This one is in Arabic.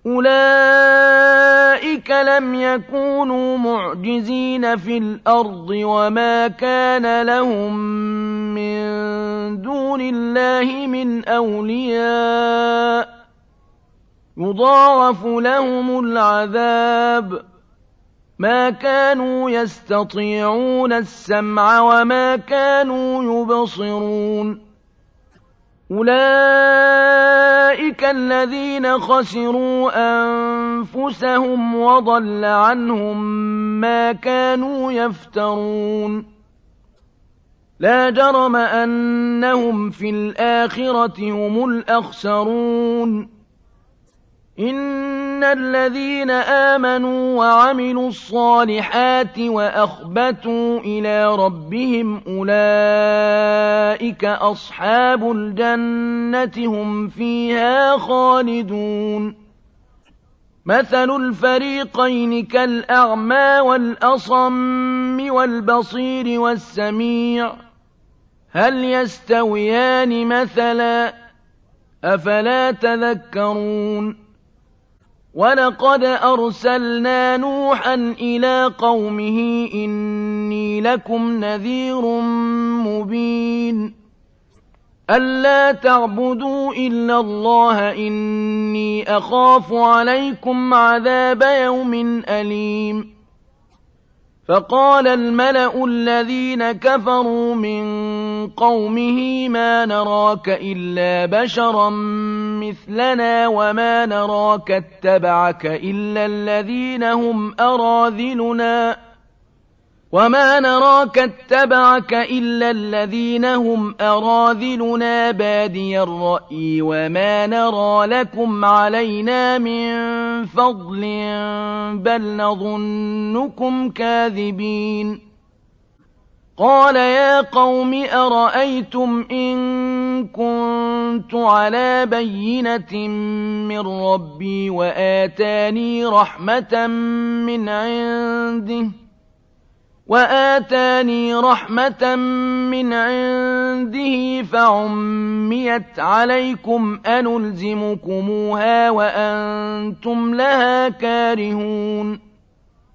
أولئك لم يكونوا معجزين في الأرض وما كان لهم من دون الله من أولياء يضاعف لهم العذاب ما كانوا يستطيعون السمع وما كانوا يبصرون أولئك الذين خسروا أنفسهم وضل عنهم ما كانوا يفترون لا جرم أنهم في الآخرة هم الأخسرون إن الذين آمنوا وعملوا الصالحات وأخبتوا إلى ربهم أولئك أصحاب الجنة هم فيها خالدون مثل الفريقين كالأعمى والأصم والبصير والسميع هل يستويان مثلا أفلا تذكرون ولقد أرسلنا نوحا إلى قومه إني لكم نذير مبين ألا تعبدوا إلا الله إني أخاف عليكم عذاب يوم أليم فقال الملأ الذين كفروا من قومه ما نراك إلا بشرا مثلنا وما نراك اتبعك إلا الذين هم أراذلنا بادي الرأي وما نرى لكم علينا من فضل بل نظنكم كاذبين قال يا قوم أرأيتم إن كنت على بينة من ربي وآتاني رحمة من عنده فعميت عليكم أنلزمكموها وأنتم لها كارهون